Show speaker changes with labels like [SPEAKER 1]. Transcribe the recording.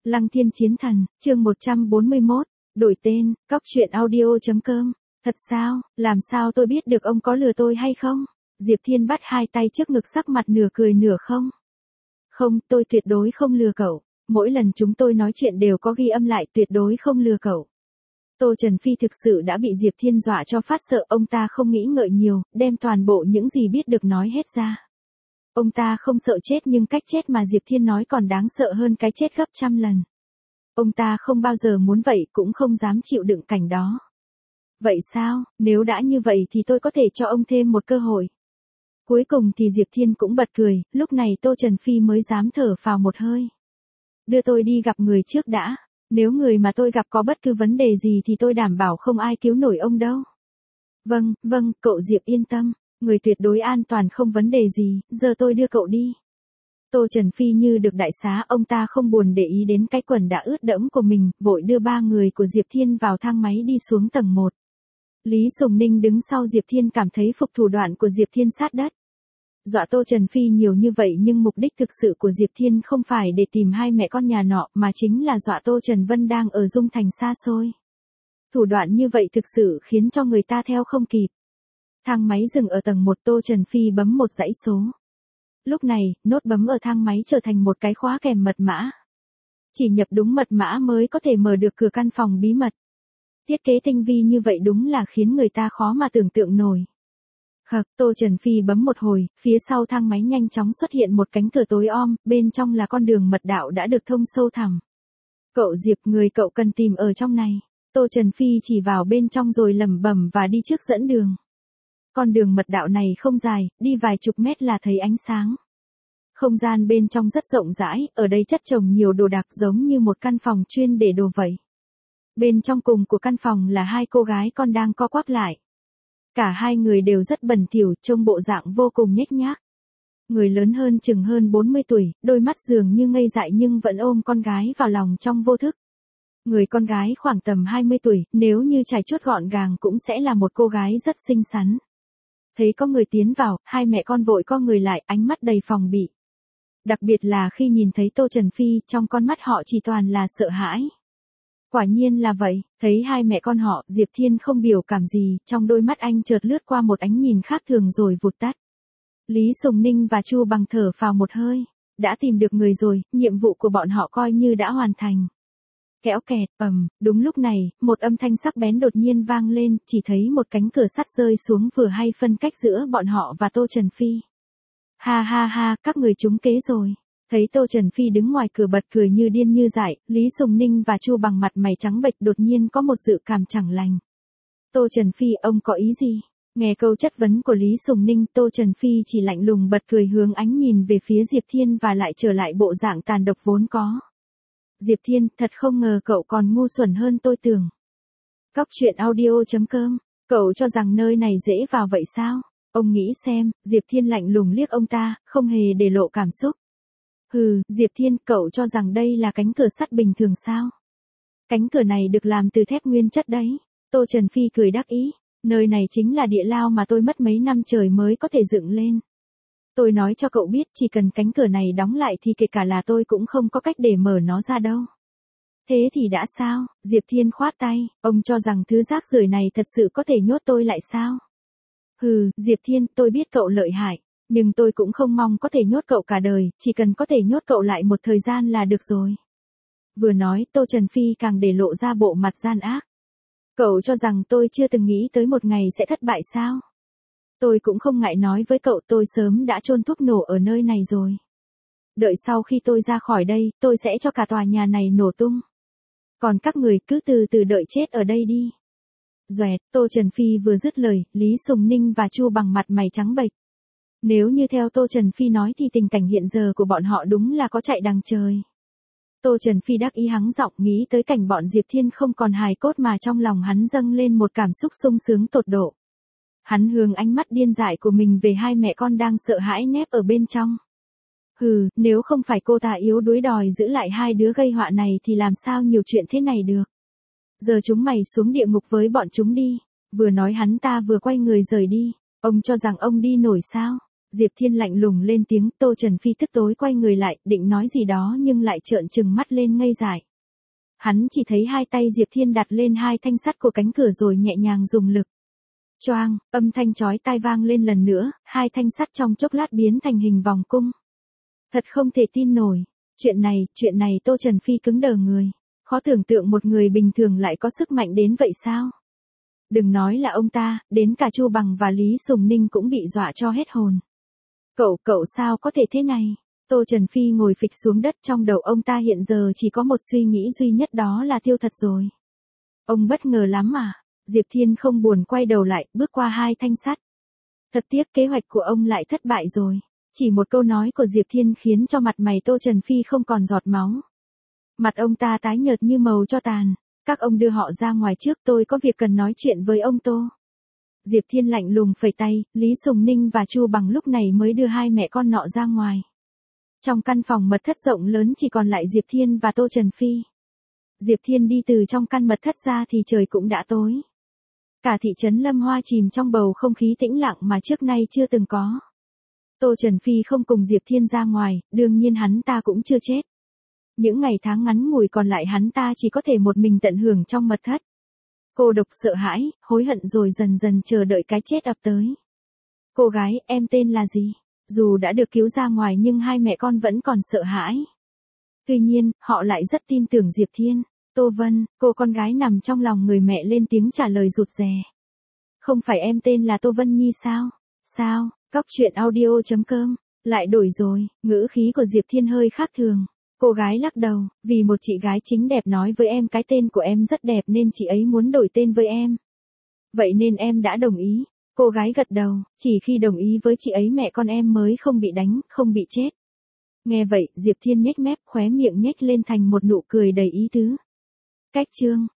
[SPEAKER 1] Lăng Thiên Chiến Thần, chương 141, đổi tên, cóc truyện audio.com. Thật sao, làm sao tôi biết được ông có lừa tôi hay không? Diệp Thiên bắt hai tay trước ngực sắc mặt nửa cười nửa không. Không, tôi tuyệt đối không lừa cậu. Mỗi lần chúng tôi nói chuyện đều có ghi âm lại, tuyệt đối không lừa cậu. Tô Trần Phi thực sự đã bị Diệp Thiên dọa cho phát sợ, ông ta không nghĩ ngợi nhiều, đem toàn bộ những gì biết được nói hết ra. Ông ta không sợ chết nhưng cách chết mà Diệp Thiên nói còn đáng sợ hơn cái chết gấp trăm lần. Ông ta không bao giờ muốn vậy, cũng không dám chịu đựng cảnh đó. Vậy sao, nếu đã như vậy thì tôi có thể cho ông thêm một cơ hội. Cuối cùng thì Diệp Thiên cũng bật cười, lúc này Tô Trần Phi mới dám thở phào một hơi. Đưa tôi đi gặp người trước đã, nếu người mà tôi gặp có bất cứ vấn đề gì thì tôi đảm bảo không ai cứu nổi ông đâu. Vâng, cậu Diệp yên tâm, người tuyệt đối an toàn không vấn đề gì, giờ tôi đưa cậu đi. Tô Trần Phi như được đại xá, ông ta không buồn để ý đến cái quần đã ướt đẫm của mình, vội đưa ba người của Diệp Thiên vào thang máy đi xuống tầng 1. Lý Sùng Ninh đứng sau Diệp Thiên cảm thấy phục thủ đoạn của Diệp Thiên sát đất. Dọa Tô Trần Phi nhiều như vậy nhưng mục đích thực sự của Diệp Thiên không phải để tìm hai mẹ con nhà nọ mà chính là dọa Tô Trần Vân đang ở Dung Thành xa xôi. Thủ đoạn như vậy thực sự khiến cho người ta theo không kịp. Thang máy dừng ở tầng 1, Tô Trần Phi bấm một dãy số. Lúc này, nốt bấm ở thang máy trở thành một cái khóa kèm mật mã. Chỉ nhập đúng mật mã mới có thể mở được cửa căn phòng bí mật. Thiết kế tinh vi như vậy đúng là khiến người ta khó mà tưởng tượng nổi. Tô Trần Phi bấm một hồi, phía sau thang máy nhanh chóng xuất hiện một cánh cửa tối om, bên trong là con đường mật đạo đã được thông sâu thẳm. Cậu Diệp, người cậu cần tìm ở trong này. Tô Trần Phi chỉ vào bên trong rồi lẩm bẩm và đi trước dẫn đường. Con đường mật đạo này không dài, đi vài chục mét là thấy ánh sáng. Không gian bên trong rất rộng rãi, ở đây chất chồng nhiều đồ đạc giống như một căn phòng chuyên để đồ vậy. Bên trong cùng của căn phòng là hai cô gái con đang co quắp lại. Cả hai người đều rất bẩn thỉu, trông bộ dạng vô cùng nhếch nhác. Người lớn hơn chừng hơn 40 tuổi, đôi mắt dường như ngây dại nhưng vẫn ôm con gái vào lòng trong vô thức. Người con gái khoảng tầm 20 tuổi, nếu như trải chuốt gọn gàng cũng sẽ là một cô gái rất xinh xắn. Thấy có người tiến vào, hai mẹ con vội co người lại, ánh mắt đầy phòng bị. Đặc biệt là khi nhìn thấy Tô Trần Phi, trong con mắt họ chỉ toàn là sợ hãi. Quả nhiên là vậy, thấy hai mẹ con họ, Diệp Thiên không biểu cảm gì, trong đôi mắt anh chợt lướt qua một ánh nhìn khác thường rồi vụt tắt. Lý Sùng Ninh và Chu Bằng thở phào một hơi, đã tìm được người rồi, nhiệm vụ của bọn họ coi như đã hoàn thành. Kéo kẹt, đúng lúc này, một âm thanh sắc bén đột nhiên vang lên, chỉ thấy một cánh cửa sắt rơi xuống vừa hay phân cách giữa bọn họ và Tô Trần Phi. Ha, các người trúng kế rồi. Thấy Tô Trần Phi đứng ngoài cửa bật cười như điên như dại, Lý Sùng Ninh và Chu Bằng mặt mày trắng bệch đột nhiên có một dự cảm chẳng lành. Tô Trần Phi, ông có ý gì? Nghe câu chất vấn của Lý Sùng Ninh, Tô Trần Phi chỉ lạnh lùng bật cười hướng ánh nhìn về phía Diệp Thiên và lại trở lại bộ dạng tàn độc vốn có. Diệp Thiên, thật không ngờ cậu còn ngu xuẩn hơn tôi tưởng. Cóc truyện audio.com, cậu cho rằng nơi này dễ vào vậy sao? Ông nghĩ xem, Diệp Thiên lạnh lùng liếc ông ta, không hề để lộ cảm xúc. Diệp Thiên, cậu cho rằng đây là cánh cửa sắt bình thường sao? Cánh cửa này được làm từ thép nguyên chất đấy. Tô Trần Phi cười đắc ý, nơi này chính là địa lao mà tôi mất mấy năm trời mới có thể dựng lên. Tôi nói cho cậu biết, chỉ cần cánh cửa này đóng lại thì kể cả là tôi cũng không có cách để mở nó ra đâu. Thế thì đã sao? Diệp Thiên khoát tay, ông cho rằng thứ rác rưởi này thật sự có thể nhốt tôi lại sao? Diệp Thiên, tôi biết cậu lợi hại, nhưng tôi cũng không mong có thể nhốt cậu cả đời, chỉ cần có thể nhốt cậu lại một thời gian là được rồi. Vừa nói, Tô Trần Phi càng để lộ ra bộ mặt gian ác. Cậu cho rằng tôi chưa từng nghĩ tới một ngày sẽ thất bại sao? Tôi cũng không ngại nói với cậu, tôi sớm đã chôn thuốc nổ ở nơi này rồi. Đợi sau khi tôi ra khỏi đây, tôi sẽ cho cả tòa nhà này nổ tung. Còn các người cứ từ từ đợi chết ở đây đi. Doẹt, Tô Trần Phi vừa dứt lời, Lý Sùng Ninh và Chu Bằng mặt mày trắng bệch. Nếu như theo Tô Trần Phi nói thì tình cảnh hiện giờ của bọn họ đúng là có chạy đằng trời. Tô Trần Phi đắc ý hắng giọng, nghĩ tới cảnh bọn Diệp Thiên không còn hài cốt mà trong lòng hắn dâng lên một cảm xúc sung sướng tột độ. Hắn hướng ánh mắt điên dại của mình về hai mẹ con đang sợ hãi nép ở bên trong. Nếu không phải cô ta yếu đuối đòi giữ lại hai đứa gây họa này thì làm sao nhiều chuyện thế này được. Giờ chúng mày xuống địa ngục với bọn chúng đi. Vừa nói hắn ta vừa quay người rời đi. Ông cho rằng ông đi nổi sao? Diệp Thiên lạnh lùng lên tiếng, Tô Trần Phi tức tối quay người lại, định nói gì đó nhưng lại trợn trừng mắt lên ngây dại. Hắn chỉ thấy hai tay Diệp Thiên đặt lên hai thanh sắt của cánh cửa rồi nhẹ nhàng dùng lực. Choang, âm thanh chói tai vang lên lần nữa, hai thanh sắt trong chốc lát biến thành hình vòng cung. Thật không thể tin nổi. Chuyện này Tô Trần Phi cứng đờ người. Khó tưởng tượng một người bình thường lại có sức mạnh đến vậy sao? Đừng nói là ông ta, đến cả Chu Bằng và Lý Sùng Ninh cũng bị dọa cho hết hồn. Cậu sao có thể thế này? Tô Trần Phi ngồi phịch xuống đất, trong đầu ông ta hiện giờ chỉ có một suy nghĩ duy nhất, đó là tiêu thật rồi. Ông bất ngờ lắm à? Diệp Thiên không buồn quay đầu lại, bước qua hai thanh sắt. Thật tiếc kế hoạch của ông lại thất bại rồi. Chỉ một câu nói của Diệp Thiên khiến cho mặt mày Tô Trần Phi không còn giọt máu. Mặt ông ta tái nhợt như màu tro tàn. Các ông đưa họ ra ngoài trước, tôi có việc cần nói chuyện với ông Tô. Diệp Thiên lạnh lùng phẩy tay, Lý Sùng Ninh và Chu Bằng lúc này mới đưa hai mẹ con nọ ra ngoài. Trong căn phòng mật thất rộng lớn chỉ còn lại Diệp Thiên và Tô Trần Phi. Diệp Thiên đi từ trong căn mật thất ra thì trời cũng đã tối. Cả thị trấn Lâm Hoa chìm trong bầu không khí tĩnh lặng mà trước nay chưa từng có. Tô Trần Phi không cùng Diệp Thiên ra ngoài, đương nhiên hắn ta cũng chưa chết. Những ngày tháng ngắn ngủi còn lại hắn ta chỉ có thể một mình tận hưởng trong mật thất. Cô độc sợ hãi, hối hận rồi dần dần chờ đợi cái chết ập tới. Cô gái, em tên là gì? Dù đã được cứu ra ngoài nhưng hai mẹ con vẫn còn sợ hãi. Tuy nhiên, họ lại rất tin tưởng Diệp Thiên. Tô Vân, cô con gái nằm trong lòng người mẹ lên tiếng trả lời rụt rè. Không phải em tên là Tô Vân Nhi sao? Sao? Cóc truyện audio.com. Lại đổi rồi, ngữ khí của Diệp Thiên hơi khác thường. Cô gái lắc đầu, vì một chị gái xinh đẹp nói với em cái tên của em rất đẹp nên chị ấy muốn đổi tên với em. Vậy nên em đã đồng ý. Cô gái gật đầu, chỉ khi đồng ý với chị ấy mẹ con em mới không bị đánh, không bị chết. Nghe vậy, Diệp Thiên nhếch mép, khóe miệng nhếch lên thành một nụ cười đầy ý tứ. Cách chương